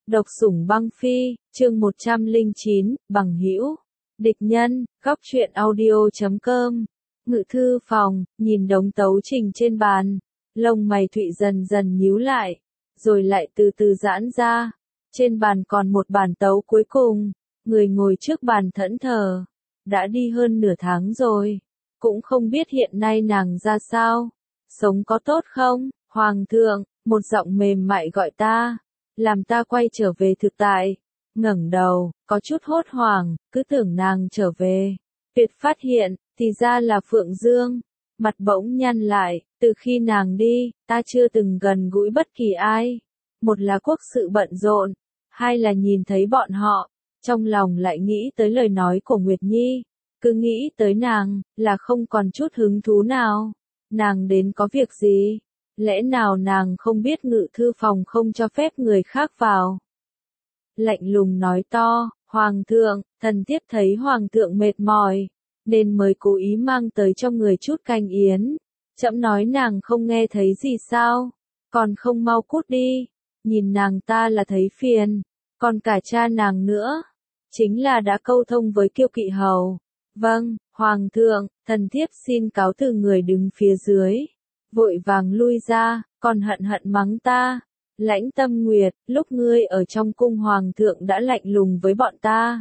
Độc sủng băng phi, chương 109, bằng hữu, địch nhân, góc truyện audio.com. Ngự thư phòng, nhìn đống tấu trình trên bàn, lông mày Thụy dần dần nhíu lại, rồi lại từ từ giãn ra. Trên bàn còn một bản tấu cuối cùng, người ngồi trước bàn thẫn thờ. Đã đi hơn nửa tháng rồi, cũng không biết hiện nay nàng ra sao, sống có tốt không? Hoàng thượng, một giọng mềm mại gọi ta, làm ta quay trở về thực tại. Ngẩng đầu, có chút hốt hoảng, cứ tưởng nàng trở về. Tuyệt phát hiện, thì ra là Phượng Dương. Mặt bỗng nhăn lại, từ khi nàng đi, ta chưa từng gần gũi bất kỳ ai. Một là quốc sự bận rộn, hai là nhìn thấy bọn họ, trong lòng lại nghĩ tới lời nói của Nguyệt Nhi. Cứ nghĩ tới nàng, là không còn chút hứng thú nào. Nàng đến có việc gì? Lẽ nào nàng không biết ngự thư phòng không cho phép người khác vào? Lạnh lùng nói to, Hoàng thượng, thần thiếp thấy Hoàng thượng mệt mỏi, nên mới cố ý mang tới cho người chút canh yến. Trẫm nói nàng không nghe thấy gì sao? Còn không mau cút đi. Nhìn nàng ta là thấy phiền, còn cả cha nàng nữa. Chính là đã câu thông với Kiêu Kỵ Hầu. Vâng, Hoàng thượng, thần thiếp xin cáo từ người đứng phía dưới. Vội vàng lui ra, còn hận mắng ta. Lãnh Tâm Nguyệt, lúc ngươi ở trong cung Hoàng thượng đã lạnh lùng với bọn ta.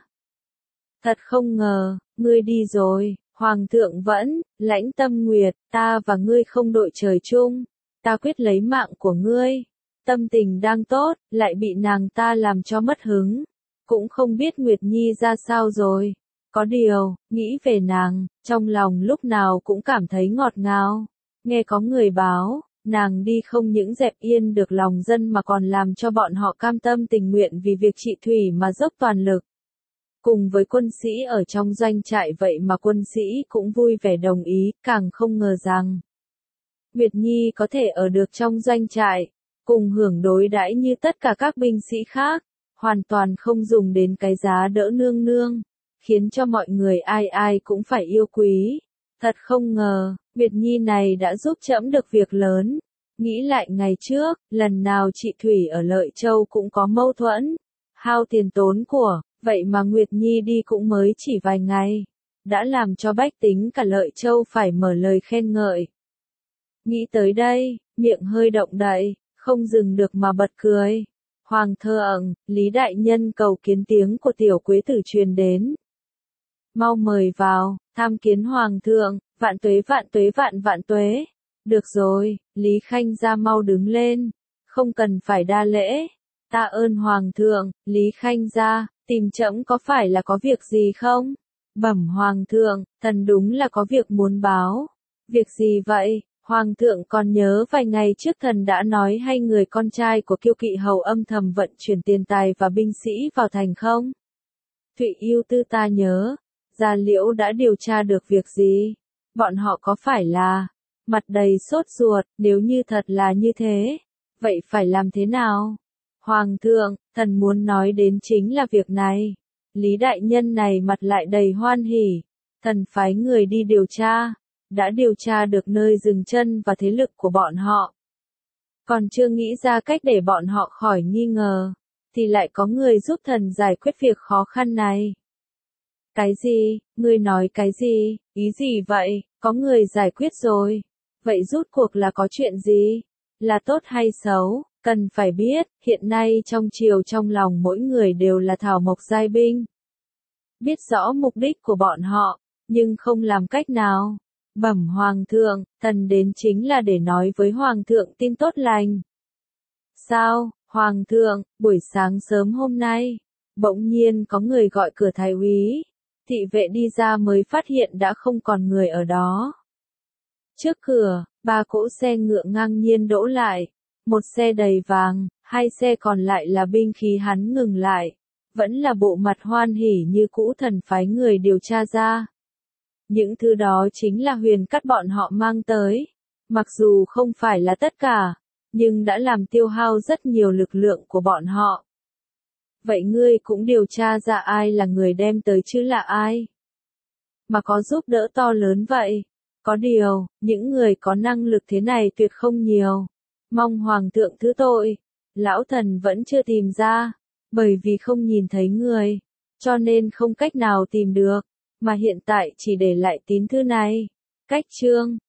Thật không ngờ, ngươi đi rồi, Hoàng thượng vẫn, Lãnh Tâm Nguyệt, ta và ngươi không đội trời chung. Ta quyết lấy mạng của ngươi. Tâm tình đang tốt, lại bị nàng ta làm cho mất hứng. Cũng không biết Nguyệt Nhi ra sao rồi. Có điều, nghĩ về nàng, trong lòng lúc nào cũng cảm thấy ngọt ngào. Nghe có người báo, nàng đi không những dẹp yên được lòng dân mà còn làm cho bọn họ cam tâm tình nguyện vì việc trị thủy mà dốc toàn lực. Cùng với quân sĩ ở trong doanh trại vậy mà quân sĩ cũng vui vẻ đồng ý, càng không ngờ rằng Nguyệt Nhi có thể ở được trong doanh trại, cùng hưởng đối đãi như tất cả các binh sĩ khác, hoàn toàn không dùng đến cái giá đỡ nương nương, khiến cho mọi người ai ai cũng phải yêu quý. Thật không ngờ, Nguyệt Nhi này đã giúp trẫm được việc lớn. Nghĩ lại ngày trước, lần nào chị Thủy ở Lợi Châu cũng có mâu thuẫn, hao tiền tốn của, vậy mà Nguyệt Nhi đi cũng mới chỉ vài ngày, đã làm cho bách tính cả Lợi Châu phải mở lời khen ngợi. Nghĩ tới đây, miệng hơi động đậy, không dừng được mà bật cười. Hoàng thượng, Lý đại nhân cầu kiến, tiếng của tiểu quế tử truyền đến. Mau mời vào, tham kiến Hoàng thượng, vạn tuế vạn tuế. Được rồi, Lý Khanh gia mau đứng lên, không cần phải đa lễ. Ta ơn Hoàng thượng, Lý Khanh gia, tìm trẫm có phải là có việc gì không? Bẩm Hoàng thượng, thần đúng là có việc muốn báo. Việc gì vậy? Hoàng thượng còn nhớ vài ngày trước thần đã nói hay người con trai của Kiêu Kỵ Hầu âm thầm vận chuyển tiền tài và binh sĩ vào thành không? Thụy Yêu Tư ta nhớ, Gia Liễu đã điều tra được việc gì? Bọn họ có phải là mặt đầy sốt ruột, nếu như thật là như thế, vậy phải làm thế nào? Hoàng thượng, thần muốn nói đến chính là việc này. Lý đại nhân này mặt lại đầy hoan hỉ, thần phái người đi điều tra, đã điều tra được nơi dừng chân và thế lực của bọn họ. Còn chưa nghĩ ra cách để bọn họ khỏi nghi ngờ, thì lại có người giúp thần giải quyết việc khó khăn này. Cái gì? Ngươi nói cái gì? Ý gì vậy? Có người giải quyết rồi. Vậy rút cuộc là có chuyện gì? Là tốt hay xấu? Cần phải biết, hiện nay trong triều trong lòng mỗi người đều là thảo mộc giai binh. Biết rõ mục đích của bọn họ, nhưng không làm cách nào. Bẩm Hoàng thượng, thần đến chính là để nói với Hoàng thượng tin tốt lành. Sao, Hoàng thượng, buổi sáng sớm hôm nay, bỗng nhiên có người gọi cửa thái úy. Thị vệ đi ra mới phát hiện đã không còn người ở đó. Trước cửa, 3 cỗ xe ngựa ngang nhiên đỗ lại. Một xe đầy vàng, 2 xe còn lại là binh khí. Hắn ngừng lại. Vẫn là bộ mặt hoan hỉ như cũ, thần phái người điều tra ra. Những thứ đó chính là huyền cắt bọn họ mang tới. Mặc dù không phải là tất cả, nhưng đã làm tiêu hao rất nhiều lực lượng của bọn họ. Vậy ngươi cũng điều tra ra ai là người đem tới chứ là ai? Mà có giúp đỡ to lớn vậy? Có điều, những người có năng lực thế này tuyệt không nhiều. Mong Hoàng thượng thứ tội. Lão thần vẫn chưa tìm ra. Bởi vì không nhìn thấy người, cho nên không cách nào tìm được, mà hiện tại chỉ để lại tín thư này. Cách chương